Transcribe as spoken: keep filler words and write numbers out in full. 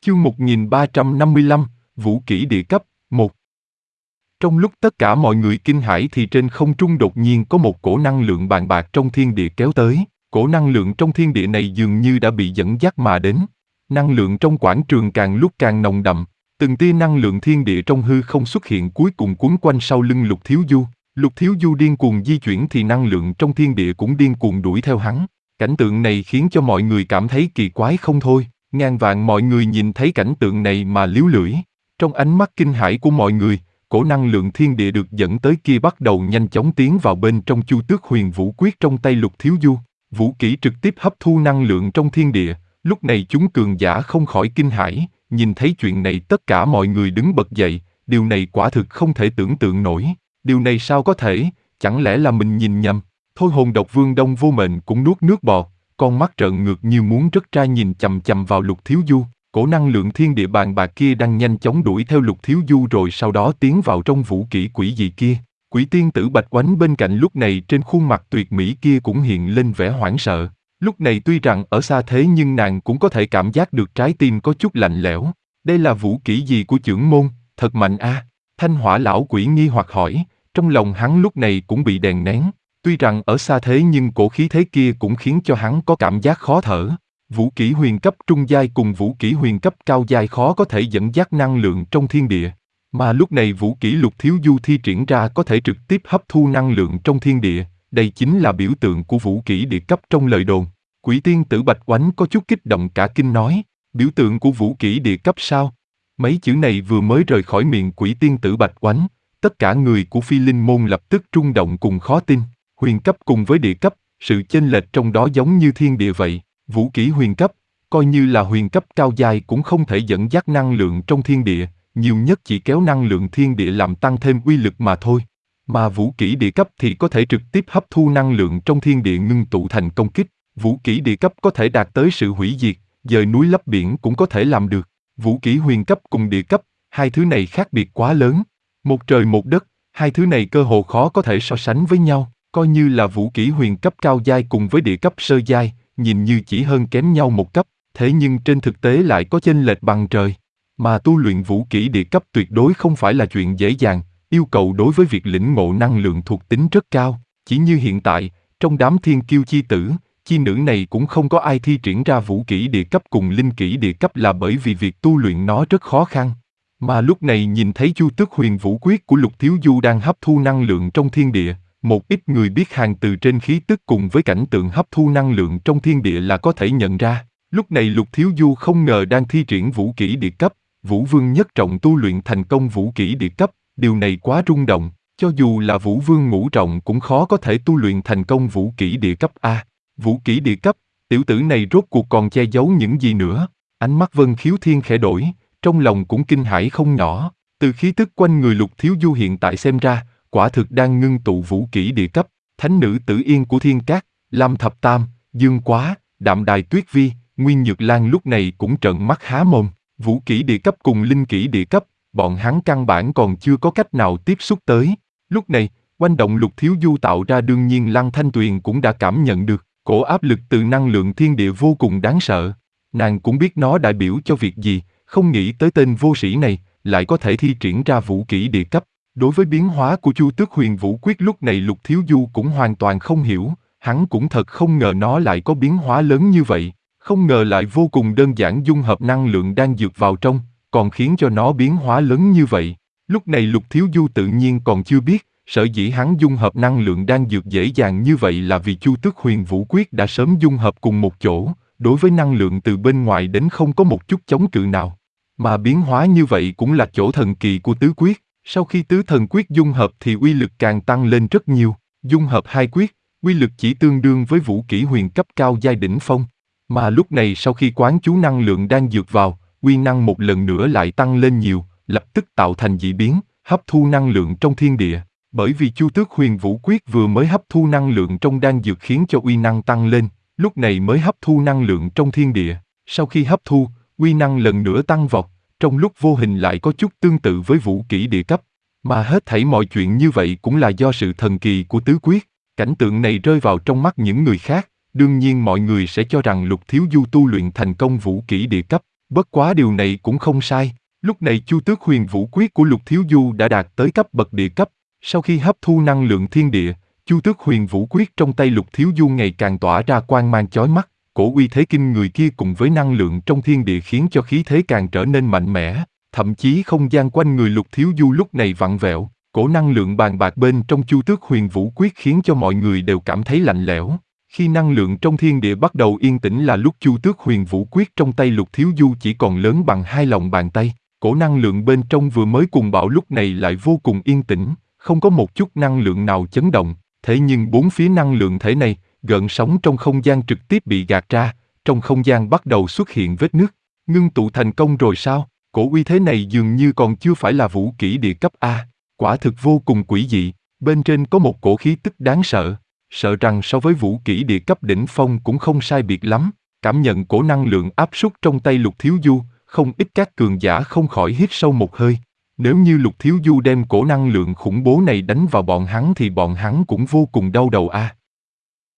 Chương một nghìn ba trăm năm mươi lăm, Vũ kỹ địa cấp, một. Trong lúc tất cả mọi người kinh hãi thì trên không trung đột nhiên có một cổ năng lượng bàn bạc trong thiên địa kéo tới. Cổ năng lượng trong thiên địa này dường như đã bị dẫn dắt mà đến. Năng lượng trong quảng trường càng lúc càng nồng đậm. Từng tia năng lượng thiên địa trong hư không xuất hiện cuối cùng quấn quanh sau lưng Lục Thiếu Du. Lục Thiếu Du điên cuồng di chuyển thì năng lượng trong thiên địa cũng điên cuồng đuổi theo hắn. Cảnh tượng này khiến cho mọi người cảm thấy kỳ quái không thôi. Ngàn vạn mọi người nhìn thấy cảnh tượng này mà líu lưỡi. Trong ánh mắt kinh hãi của mọi người, cổ năng lượng thiên địa được dẫn tới kia bắt đầu nhanh chóng tiến vào bên trong Chu Tước Huyền Vũ Quyết trong tay Lục Thiếu Du. Vũ kỹ trực tiếp hấp thu năng lượng trong thiên địa. Lúc này chúng cường giả không khỏi kinh hãi. Nhìn thấy chuyện này tất cả mọi người đứng bật dậy. Điều này quả thực không thể tưởng tượng nổi. Điều này sao có thể? Chẳng lẽ là mình nhìn nhầm? Thôi Hồn Độc Vương Đông Vô Mệnh cũng nuốt nước bọt. Con mắt trợn ngược như muốn rớt ra nhìn chằm chằm vào Lục Thiếu Du. Cổ năng lượng thiên địa bàn bạc kia đang nhanh chóng đuổi theo Lục Thiếu Du rồi sau đó tiến vào trong vũ kỹ quỷ dị kia. Quỷ tiên tử Bạch Oánh bên cạnh lúc này trên khuôn mặt tuyệt mỹ kia cũng hiện lên vẻ hoảng sợ. Lúc này tuy rằng ở xa thế nhưng nàng cũng có thể cảm giác được trái tim có chút lạnh lẽo. Đây là vũ kỹ gì của chưởng môn, thật mạnh a. À. Thanh Hỏa lão quỷ nghi hoặc hỏi, trong lòng hắn lúc này cũng bị đè nén. Tuy rằng ở xa thế nhưng cổ khí thế kia cũng khiến cho hắn có cảm giác khó thở. Vũ kỹ huyền cấp trung giai cùng vũ kỹ huyền cấp cao giai khó có thể dẫn dắt năng lượng trong thiên địa. Mà lúc này vũ kỹ Lục Thiếu Du thi triển ra có thể trực tiếp hấp thu năng lượng trong thiên địa. Đây chính là biểu tượng của vũ kỹ địa cấp trong lời đồn. Quỷ tiên tử Bạch Oánh có chút kích động cả kinh nói, biểu tượng của vũ kỹ địa cấp sao? Mấy chữ này vừa mới rời khỏi miệng quỷ tiên tử Bạch Oánh, tất cả người của Phi Linh môn lập tức rung động cùng khó tin. Huyền cấp cùng với địa cấp, sự chênh lệch trong đó giống như thiên địa vậy. Vũ kỹ huyền cấp, coi như là huyền cấp cao giai cũng không thể dẫn dắt năng lượng trong thiên địa, nhiều nhất chỉ kéo năng lượng thiên địa làm tăng thêm uy lực mà thôi. Mà vũ kỹ địa cấp thì có thể trực tiếp hấp thu năng lượng trong thiên địa ngưng tụ thành công kích. Vũ kỹ địa cấp có thể đạt tới sự hủy diệt, dời núi lấp biển cũng có thể làm được. Vũ kỹ huyền cấp cùng địa cấp, hai thứ này khác biệt quá lớn. Một trời một đất, hai thứ này cơ hồ khó có thể so sánh với nhau. Coi như là vũ kỹ huyền cấp cao giai cùng với địa cấp sơ giai, nhìn như chỉ hơn kém nhau một cấp, thế nhưng trên thực tế lại có chênh lệch bằng trời. Mà tu luyện vũ kỹ địa cấp tuyệt đối không phải là chuyện dễ dàng, yêu cầu đối với việc lĩnh ngộ năng lượng thuộc tính rất cao. Chỉ như hiện tại, trong đám thiên kiêu chi tử, chi nữ này cũng không có ai thi triển ra vũ kỹ địa cấp cùng linh kỹ địa cấp là bởi vì việc tu luyện nó rất khó khăn. Mà lúc này nhìn thấy Chu Tước Huyền Vũ Quyết của Lục Thiếu Du đang hấp thu năng lượng trong thiên địa, một ít người biết hàng từ trên khí tức cùng với cảnh tượng hấp thu năng lượng trong thiên địa là có thể nhận ra. Lúc này Lục Thiếu Du không ngờ đang thi triển vũ kỹ địa cấp, Vũ Vương nhất trọng tu luyện thành công vũ kỹ địa cấp, điều này quá rung động, cho dù là Vũ Vương ngũ trọng cũng khó có thể tu luyện thành công vũ kỹ địa cấp a. Vũ kỹ địa cấp, tiểu tử này rốt cuộc còn che giấu những gì nữa? Ánh mắt Vân Khiếu Thiên khẽ đổi, trong lòng cũng kinh hãi không nhỏ, từ khí tức quanh người Lục Thiếu Du hiện tại xem ra, quả thực đang ngưng tụ vũ kỹ địa cấp. Thánh nữ Tử Yên của Thiên Cát, Lâm Thập Tam, Dương Quá, Đạm Đài Tuyết Vi, Nguyên Nhược Lan lúc này cũng trợn mắt há mồm. Vũ kỹ địa cấp cùng linh kỹ địa cấp, bọn hắn căn bản còn chưa có cách nào tiếp xúc tới. Lúc này, quanh động Lục Thiếu Du tạo ra đương nhiên Lăng Thanh Tuyền cũng đã cảm nhận được, cổ áp lực từ năng lượng thiên địa vô cùng đáng sợ. Nàng cũng biết nó đại biểu cho việc gì, không nghĩ tới tên vô sĩ này, lại có thể thi triển ra vũ kỹ địa cấp. Đối với biến hóa của Chu Tước Huyền Vũ Quyết lúc này Lục Thiếu Du cũng hoàn toàn không hiểu, hắn cũng thật không ngờ nó lại có biến hóa lớn như vậy, không ngờ lại vô cùng đơn giản dung hợp năng lượng đang dược vào trong, còn khiến cho nó biến hóa lớn như vậy. Lúc này Lục Thiếu Du tự nhiên còn chưa biết, sở dĩ hắn dung hợp năng lượng đang dược dễ dàng như vậy là vì Chu Tước Huyền Vũ Quyết đã sớm dung hợp cùng một chỗ, đối với năng lượng từ bên ngoài đến không có một chút chống cự nào. Mà biến hóa như vậy cũng là chỗ thần kỳ của tứ quyết. Sau khi tứ thần quyết dung hợp thì uy lực càng tăng lên rất nhiều, dung hợp hai quyết, uy lực chỉ tương đương với vũ kỹ huyền cấp cao giai đỉnh phong. Mà lúc này sau khi quán chú năng lượng đang dược vào, uy năng một lần nữa lại tăng lên nhiều, lập tức tạo thành dị biến, hấp thu năng lượng trong thiên địa. Bởi vì Chu Tước Huyền Vũ Quyết vừa mới hấp thu năng lượng trong đan dược khiến cho uy năng tăng lên, lúc này mới hấp thu năng lượng trong thiên địa. Sau khi hấp thu, uy năng lần nữa tăng vọt. Trong lúc vô hình lại có chút tương tự với vũ kỹ địa cấp, mà hết thảy mọi chuyện như vậy cũng là do sự thần kỳ của tứ quyết. Cảnh tượng này rơi vào trong mắt những người khác, đương nhiên mọi người sẽ cho rằng Lục Thiếu Du tu luyện thành công vũ kỹ địa cấp, Bất quá điều này cũng không sai. Lúc này Chu Tước Huyền Vũ Quyết của Lục Thiếu Du đã đạt tới cấp bậc địa cấp. Sau khi hấp thu năng lượng thiên địa, Chu Tước Huyền Vũ Quyết trong tay Lục Thiếu Du ngày càng tỏa ra quang mang chói mắt. Cổ uy thế kinh người kia cùng với năng lượng trong thiên địa khiến cho khí thế càng trở nên mạnh mẽ. Thậm chí không gian quanh người Lục Thiếu Du lúc này vặn vẹo. Cổ năng lượng bàn bạc bên trong Chu Tước Huyền Vũ Quyết khiến cho mọi người đều cảm thấy lạnh lẽo. Khi năng lượng trong thiên địa bắt đầu yên tĩnh là lúc Chu Tước Huyền Vũ Quyết trong tay Lục Thiếu Du chỉ còn lớn bằng hai lòng bàn tay. Cổ năng lượng bên trong vừa mới cuồng bạo lúc này lại vô cùng yên tĩnh, không có một chút năng lượng nào chấn động. Thế nhưng bốn phía năng lượng thể này, gợn sóng trong không gian trực tiếp bị gạt ra, trong không gian bắt đầu xuất hiện vết nứt. Ngưng tụ thành công rồi sao? Cổ uy thế này dường như còn chưa phải là vũ kỹ địa cấp A. Quả thực vô cùng quỷ dị, bên trên có một cổ khí tức đáng sợ. Sợ rằng so với vũ kỹ địa cấp đỉnh phong cũng không sai biệt lắm. Cảm nhận cổ năng lượng áp suất trong tay Lục Thiếu Du, không ít các cường giả không khỏi hít sâu một hơi. Nếu như Lục Thiếu Du đem cổ năng lượng khủng bố này đánh vào bọn hắn thì bọn hắn cũng vô cùng đau đầu a.